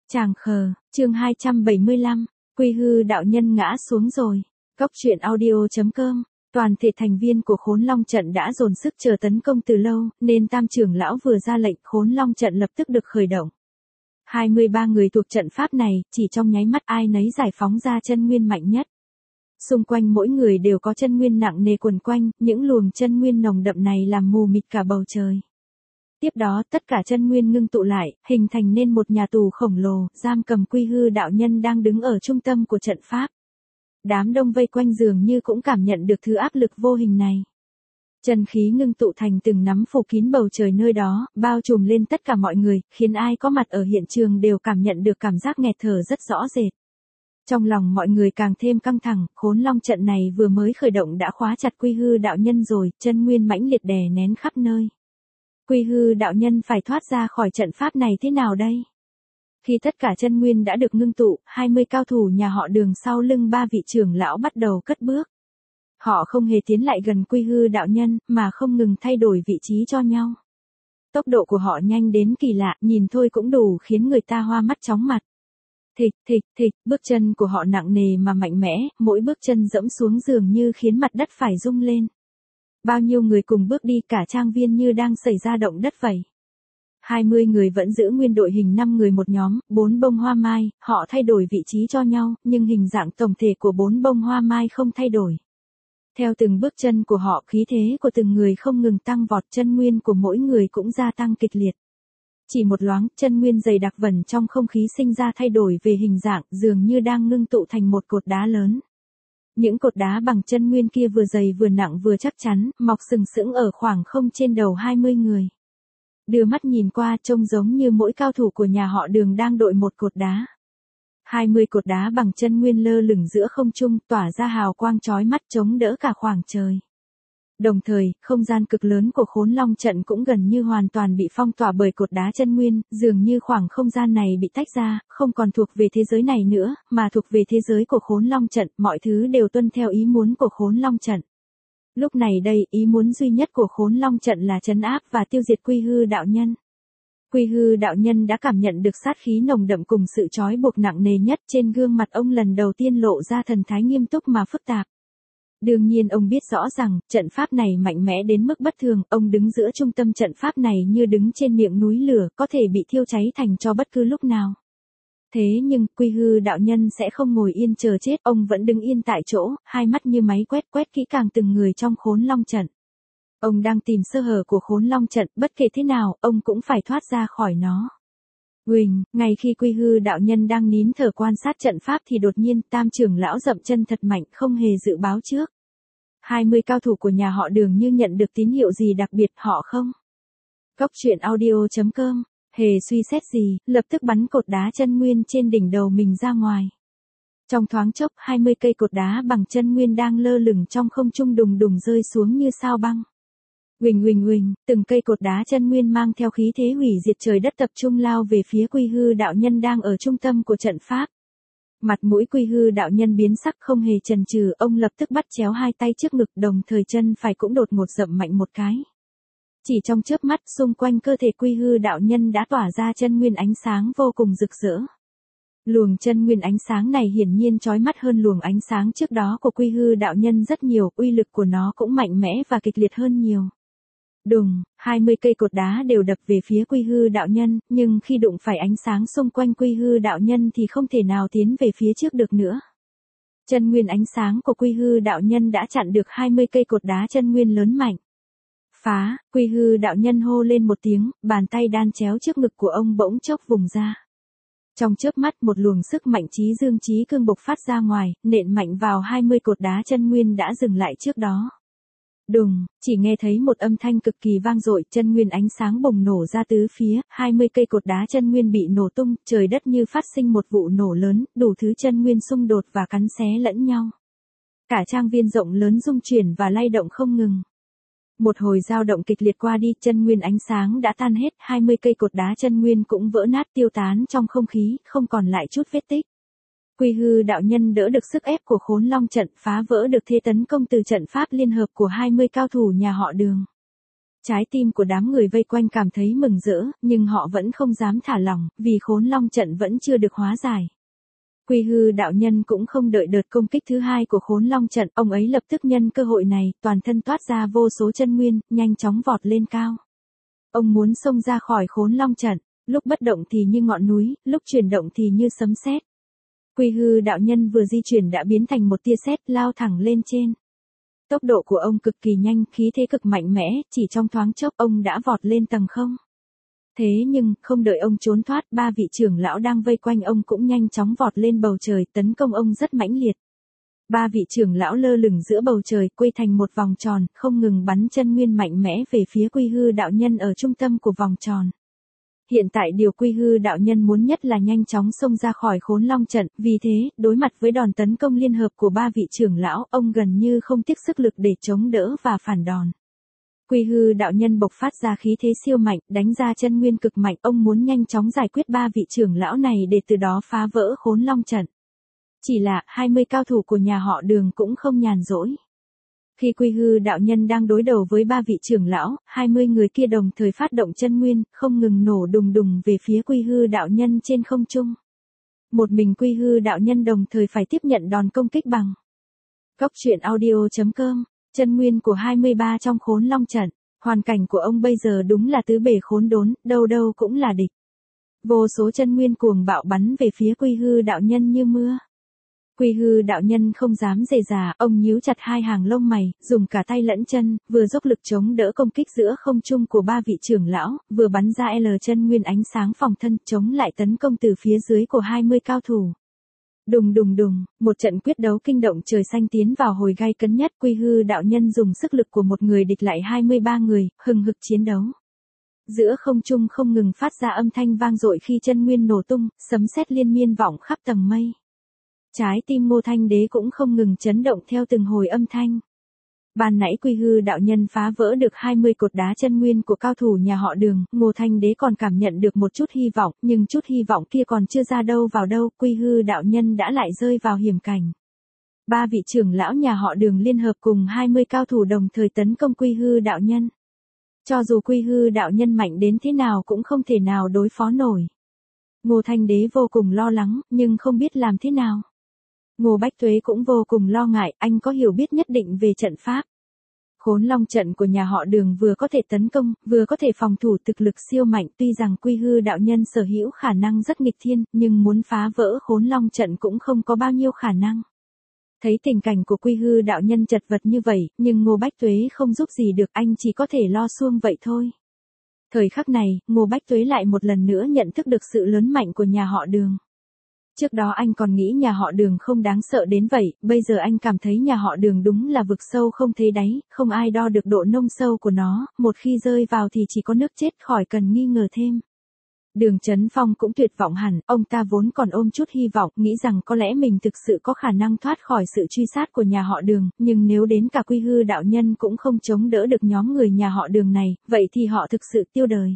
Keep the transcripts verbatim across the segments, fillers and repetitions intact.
Tràng khờ, chương hai trăm bảy mươi lăm, Quy Hư đạo nhân ngã xuống rồi. Cốc truyện audio.com, toàn thể thành viên của Khốn Long trận đã dồn sức chờ tấn công từ lâu, nên Tam trưởng lão vừa ra lệnh Khốn Long trận lập tức được khởi động. hai mươi ba người thuộc trận pháp này, chỉ trong nháy mắt ai nấy giải phóng ra chân nguyên mạnh nhất. Xung quanh mỗi người đều có chân nguyên nặng nề quần quanh, những luồng chân nguyên nồng đậm này làm mù mịt cả bầu trời. Tiếp đó tất cả chân nguyên ngưng tụ lại, hình thành nên một nhà tù khổng lồ, giam cầm Quy Hư đạo nhân đang đứng ở trung tâm của trận pháp. Đám đông vây quanh dường như cũng cảm nhận được thứ áp lực vô hình này. Chân khí ngưng tụ thành từng nắm phủ kín bầu trời nơi đó, bao trùm lên tất cả mọi người, khiến ai có mặt ở hiện trường đều cảm nhận được cảm giác nghẹt thở rất rõ rệt. Trong lòng mọi người càng thêm căng thẳng, Khốn Long trận này vừa mới khởi động đã khóa chặt Quy Hư đạo nhân rồi, chân nguyên mãnh liệt đè nén khắp nơi. Quy Hư đạo nhân phải thoát ra khỏi trận pháp này thế nào đây? Khi tất cả chân nguyên đã được ngưng tụ, hai mươi cao thủ nhà họ Đường sau lưng ba vị trưởng lão bắt đầu cất bước. Họ không hề tiến lại gần Quy Hư đạo nhân, mà không ngừng thay đổi vị trí cho nhau. Tốc độ của họ nhanh đến kỳ lạ, nhìn thôi cũng đủ khiến người ta hoa mắt chóng mặt. Thịch, thịch, thịch, bước chân của họ nặng nề mà mạnh mẽ, mỗi bước chân dẫm xuống dường như khiến mặt đất phải rung lên. Bao nhiêu người cùng bước đi, cả trang viên như đang xảy ra động đất vậy. hai mươi người vẫn giữ nguyên đội hình năm người một nhóm, bốn bông hoa mai, họ thay đổi vị trí cho nhau, nhưng hình dạng tổng thể của bốn bông hoa mai không thay đổi. Theo từng bước chân của họ, khí thế của từng người không ngừng tăng vọt, chân nguyên của mỗi người cũng gia tăng kịch liệt. Chỉ một loáng, chân nguyên dày đặc vẩn trong không khí sinh ra thay đổi về hình dạng, dường như đang ngưng tụ thành một cột đá lớn. Những cột đá bằng chân nguyên kia vừa dày vừa nặng vừa chắc chắn, mọc sừng sững ở khoảng không trên đầu hai mươi người. Đưa mắt nhìn qua trông giống như mỗi cao thủ của nhà họ Đường đang đội một cột đá. hai mươi cột đá bằng chân nguyên lơ lửng giữa không trung, tỏa ra hào quang chói mắt chống đỡ cả khoảng trời. Đồng thời, không gian cực lớn của Khốn Long trận cũng gần như hoàn toàn bị phong tỏa bởi cột đá chân nguyên, dường như khoảng không gian này bị tách ra, không còn thuộc về thế giới này nữa, mà thuộc về thế giới của Khốn Long trận, mọi thứ đều tuân theo ý muốn của Khốn Long trận. Lúc này đây, ý muốn duy nhất của Khốn Long trận là trấn áp và tiêu diệt Quy Hư đạo nhân. Quy Hư đạo nhân đã cảm nhận được sát khí nồng đậm cùng sự trói buộc nặng nề nhất, trên gương mặt ông lần đầu tiên lộ ra thần thái nghiêm túc mà phức tạp. Đương nhiên ông biết rõ rằng, trận pháp này mạnh mẽ đến mức bất thường, ông đứng giữa trung tâm trận pháp này như đứng trên miệng núi lửa, có thể bị thiêu cháy thành tro bất cứ lúc nào. Thế nhưng, Quy Hư đạo nhân sẽ không ngồi yên chờ chết, ông vẫn đứng yên tại chỗ, hai mắt như máy quét quét kỹ càng từng người trong Khốn Long trận. Ông đang tìm sơ hở của Khốn Long trận, bất kể thế nào, ông cũng phải thoát ra khỏi nó. Huỳnh, ngay khi Quy Hư đạo nhân đang nín thở quan sát trận pháp thì đột nhiên Tam trưởng lão dậm chân thật mạnh, không hề dự báo trước. hai mươi cao thủ của nhà họ Đường như nhận được tín hiệu gì đặc biệt, họ không. Cốc truyện audio.com, hề suy xét gì, lập tức bắn cột đá chân nguyên trên đỉnh đầu mình ra ngoài. Trong thoáng chốc, hai mươi cây cột đá bằng chân nguyên đang lơ lửng trong không trung đùng đùng rơi xuống như sao băng. Huỳnh huỳnh huỳnh, từng cây cột đá chân nguyên mang theo khí thế hủy diệt trời đất tập trung lao về phía Quy Hư đạo nhân đang ở trung tâm của trận pháp. Mặt mũi Quy Hư đạo nhân biến sắc, không hề chần chừ, ông lập tức bắt chéo hai tay trước ngực, đồng thời chân phải cũng đột ngột dậm mạnh một cái. Chỉ trong chớp mắt, xung quanh cơ thể Quy Hư đạo nhân đã tỏa ra chân nguyên ánh sáng vô cùng rực rỡ. Luồng chân nguyên ánh sáng này hiển nhiên chói mắt hơn luồng ánh sáng trước đó của Quy Hư đạo nhân rất nhiều, uy lực của nó cũng mạnh mẽ và kịch liệt hơn nhiều. Đùng, hai mươi cây cột đá đều đập về phía Quy Hư đạo nhân, nhưng khi đụng phải ánh sáng xung quanh Quy Hư đạo nhân thì không thể nào tiến về phía trước được nữa. Chân nguyên ánh sáng của Quy Hư đạo nhân đã chặn được hai mươi cây cột đá chân nguyên lớn mạnh. Phá, Quy Hư đạo nhân hô lên một tiếng, bàn tay đan chéo trước ngực của ông bỗng chốc vùng ra. Trong chớp mắt một luồng sức mạnh trí dương trí cương bộc phát ra ngoài, nện mạnh vào hai mươi cột đá chân nguyên đã dừng lại trước đó. Đùng, chỉ nghe thấy một âm thanh cực kỳ vang dội, chân nguyên ánh sáng bùng nổ ra tứ phía, hai mươi cây cột đá chân nguyên bị nổ tung, trời đất như phát sinh một vụ nổ lớn, đủ thứ chân nguyên xung đột và cắn xé lẫn nhau. Cả trang viên rộng lớn rung chuyển và lay động không ngừng. Một hồi dao động kịch liệt qua đi, chân nguyên ánh sáng đã tan hết, hai mươi cây cột đá chân nguyên cũng vỡ nát tiêu tán trong không khí, không còn lại chút vết tích. Quy Hư đạo nhân đỡ được sức ép của Khốn Long trận, phá vỡ được thế tấn công từ trận pháp liên hợp của hai mươi cao thủ nhà họ Đường. Trái tim của đám người vây quanh cảm thấy mừng rỡ, nhưng họ vẫn không dám thả lỏng, vì khốn long trận vẫn chưa được hóa giải. Quy hư đạo nhân cũng không đợi đợt công kích thứ hai của khốn long trận, ông ấy lập tức nhân cơ hội này, toàn thân toát ra vô số chân nguyên, nhanh chóng vọt lên cao. Ông muốn xông ra khỏi khốn long trận, lúc bất động thì như ngọn núi, lúc chuyển động thì như sấm sét. Quy hư đạo nhân vừa di chuyển đã biến thành một tia sét lao thẳng lên trên. Tốc độ của ông cực kỳ nhanh, khí thế cực mạnh mẽ, chỉ trong thoáng chốc ông đã vọt lên tầng không. Thế nhưng, không đợi ông trốn thoát, ba vị trưởng lão đang vây quanh ông cũng nhanh chóng vọt lên bầu trời, tấn công ông rất mãnh liệt. Ba vị trưởng lão lơ lửng giữa bầu trời, quay thành một vòng tròn, không ngừng bắn chân nguyên mạnh mẽ về phía quy hư đạo nhân ở trung tâm của vòng tròn. Hiện tại điều quy hư đạo nhân muốn nhất là nhanh chóng xông ra khỏi khốn long trận, vì thế, đối mặt với đòn tấn công liên hợp của ba vị trưởng lão, ông gần như không tiếc sức lực để chống đỡ và phản đòn. Quy hư đạo nhân bộc phát ra khí thế siêu mạnh, đánh ra chân nguyên cực mạnh, ông muốn nhanh chóng giải quyết ba vị trưởng lão này để từ đó phá vỡ khốn long trận. Chỉ là, hai mươi cao thủ của nhà họ Đường cũng không nhàn rỗi. Khi quy hư đạo nhân đang đối đầu với ba vị trưởng lão, hai mươi người kia đồng thời phát động chân nguyên, không ngừng nổ đùng đùng về phía quy hư đạo nhân trên không trung. Một mình quy hư đạo nhân đồng thời phải tiếp nhận đòn công kích bằng. Cốc truyện audio chấm com, chân nguyên của hai mươi ba trong khốn long trận, hoàn cảnh của ông bây giờ đúng là tứ bề khốn đốn, đâu đâu cũng là địch. Vô số chân nguyên cuồng bạo bắn về phía quy hư đạo nhân như mưa. Quy hư đạo nhân không dám dè dà, ông nhíu chặt hai hàng lông mày, dùng cả tay lẫn chân, vừa dốc lực chống đỡ công kích giữa không trung của ba vị trưởng lão, vừa bắn ra L chân nguyên ánh sáng phòng thân, chống lại tấn công từ phía dưới của hai mươi cao thủ. Đùng đùng đùng, một trận quyết đấu kinh động trời xanh tiến vào hồi gay cấn nhất, quy hư đạo nhân dùng sức lực của một người địch lại hai mươi ba người, hừng hực chiến đấu. Giữa không trung không ngừng phát ra âm thanh vang dội khi chân nguyên nổ tung, sấm sét liên miên vọng khắp tầng mây. Trái tim Ngô Thanh Đế cũng không ngừng chấn động theo từng hồi âm thanh. Ban nãy quy hư đạo nhân phá vỡ được hai mươi cột đá chân nguyên của cao thủ nhà họ Đường, Ngô Thanh Đế còn cảm nhận được một chút hy vọng, nhưng chút hy vọng kia còn chưa ra đâu vào đâu, quy hư đạo nhân đã lại rơi vào hiểm cảnh. Ba vị trưởng lão nhà họ Đường liên hợp cùng hai mươi cao thủ đồng thời tấn công quy hư đạo nhân. Cho dù quy hư đạo nhân mạnh đến thế nào cũng không thể nào đối phó nổi. Ngô Thanh Đế vô cùng lo lắng, nhưng không biết làm thế nào. Ngô Bách Tuế cũng vô cùng lo ngại, anh có hiểu biết nhất định về trận pháp. Khốn long trận của nhà họ Đường vừa có thể tấn công, vừa có thể phòng thủ, thực lực siêu mạnh, tuy rằng quy hư đạo nhân sở hữu khả năng rất nghịch thiên, nhưng muốn phá vỡ khốn long trận cũng không có bao nhiêu khả năng. Thấy tình cảnh của quy hư đạo nhân chật vật như vậy, nhưng Ngô Bách Tuế không giúp gì được, anh chỉ có thể lo xuông vậy thôi. Thời khắc này, Ngô Bách Tuế lại một lần nữa nhận thức được sự lớn mạnh của nhà họ Đường. Trước đó anh còn nghĩ nhà họ Đường không đáng sợ đến vậy, bây giờ anh cảm thấy nhà họ Đường đúng là vực sâu không thấy đáy, không ai đo được độ nông sâu của nó, một khi rơi vào thì chỉ có nước chết, khỏi cần nghi ngờ thêm. Đường Chấn Phong cũng tuyệt vọng hẳn, ông ta vốn còn ôm chút hy vọng, nghĩ rằng có lẽ mình thực sự có khả năng thoát khỏi sự truy sát của nhà họ Đường, nhưng nếu đến cả quy hư đạo nhân cũng không chống đỡ được nhóm người nhà họ Đường này, vậy thì họ thực sự tiêu đời.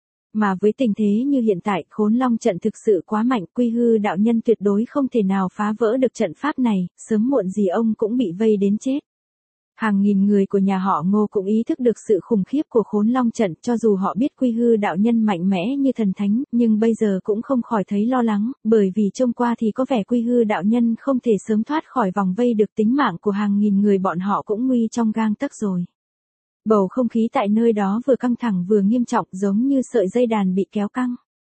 Mà với tình thế như hiện tại, khốn long trận thực sự quá mạnh, quy hư đạo nhân tuyệt đối không thể nào phá vỡ được trận pháp này, sớm muộn gì ông cũng bị vây đến chết. Hàng nghìn người của nhà họ Ngô cũng ý thức được sự khủng khiếp của khốn long trận, cho dù họ biết quy hư đạo nhân mạnh mẽ như thần thánh, nhưng bây giờ cũng không khỏi thấy lo lắng, bởi vì trông qua thì có vẻ quy hư đạo nhân không thể sớm thoát khỏi vòng vây được, tính mạng của hàng nghìn người bọn họ cũng nguy trong gang tấc rồi. Bầu không khí tại nơi đó vừa căng thẳng vừa nghiêm trọng, giống như sợi dây đàn bị kéo căng.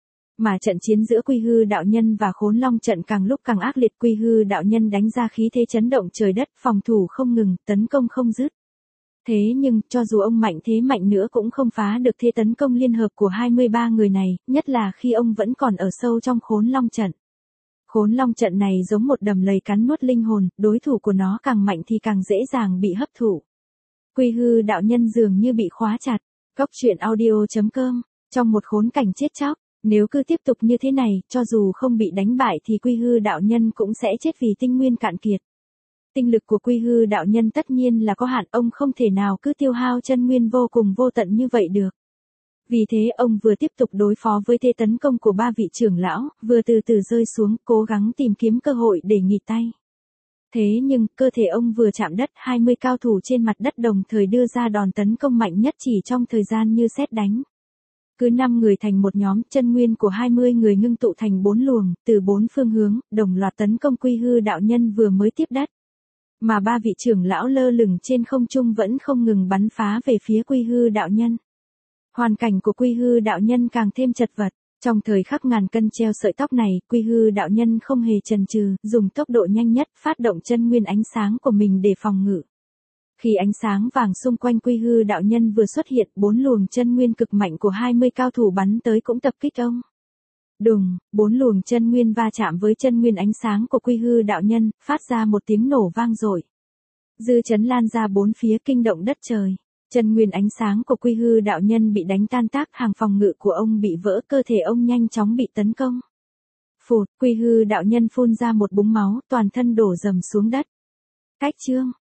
Mà trận chiến giữa quy hư đạo nhân và khốn long trận càng lúc càng ác liệt, quy hư đạo nhân đánh ra khí thế chấn động trời đất, phòng thủ không ngừng, tấn công không dứt. Thế nhưng, cho dù ông mạnh thế mạnh nữa cũng không phá được thế tấn công liên hợp của hai mươi ba người này, nhất là khi ông vẫn còn ở sâu trong khốn long trận. Khốn long trận này giống một đầm lầy cắn nuốt linh hồn, đối thủ của nó càng mạnh thì càng dễ dàng bị hấp thụ. Quy hư đạo nhân dường như bị khóa chặt. Cốc truyện audio chấm com, trong một khốn cảnh chết chóc, nếu cứ tiếp tục như thế này, cho dù không bị đánh bại thì quy hư đạo nhân cũng sẽ chết vì tinh nguyên cạn kiệt. Tinh lực của quy hư đạo nhân tất nhiên là có hạn, ông không thể nào cứ tiêu hao chân nguyên vô cùng vô tận như vậy được. Vì thế ông vừa tiếp tục đối phó với thế tấn công của ba vị trưởng lão, vừa từ từ rơi xuống, cố gắng tìm kiếm cơ hội để nghỉ tay. Thế nhưng, cơ thể ông vừa chạm đất, hai mươi cao thủ trên mặt đất đồng thời đưa ra đòn tấn công mạnh nhất chỉ trong thời gian như sét đánh. Cứ năm người thành một nhóm, chân nguyên của hai mươi người ngưng tụ thành bốn luồng, từ bốn phương hướng, đồng loạt tấn công Quy Hư đạo nhân vừa mới tiếp đất. Mà ba vị trưởng lão lơ lửng trên không trung vẫn không ngừng bắn phá về phía Quy Hư đạo nhân. Hoàn cảnh của Quy Hư đạo nhân càng thêm chật vật. Trong thời khắc ngàn cân treo sợi tóc này, Quy Hư đạo nhân không hề chần chừ, dùng tốc độ nhanh nhất phát động chân nguyên ánh sáng của mình để phòng ngự. Khi ánh sáng vàng xung quanh Quy Hư đạo nhân vừa xuất hiện, bốn luồng chân nguyên cực mạnh của hai mươi cao thủ bắn tới cũng tập kích ông. Đùng, bốn luồng chân nguyên va chạm với chân nguyên ánh sáng của Quy Hư đạo nhân, phát ra một tiếng nổ vang dội. Dư chấn lan ra bốn phía kinh động đất trời. Chân nguyên ánh sáng của Quy Hư đạo nhân bị đánh tan tác, hàng phòng ngự của ông bị vỡ, cơ thể ông nhanh chóng bị tấn công. Phụt, Quy Hư đạo nhân phun ra một búng máu, toàn thân đổ dầm xuống đất. Cách chương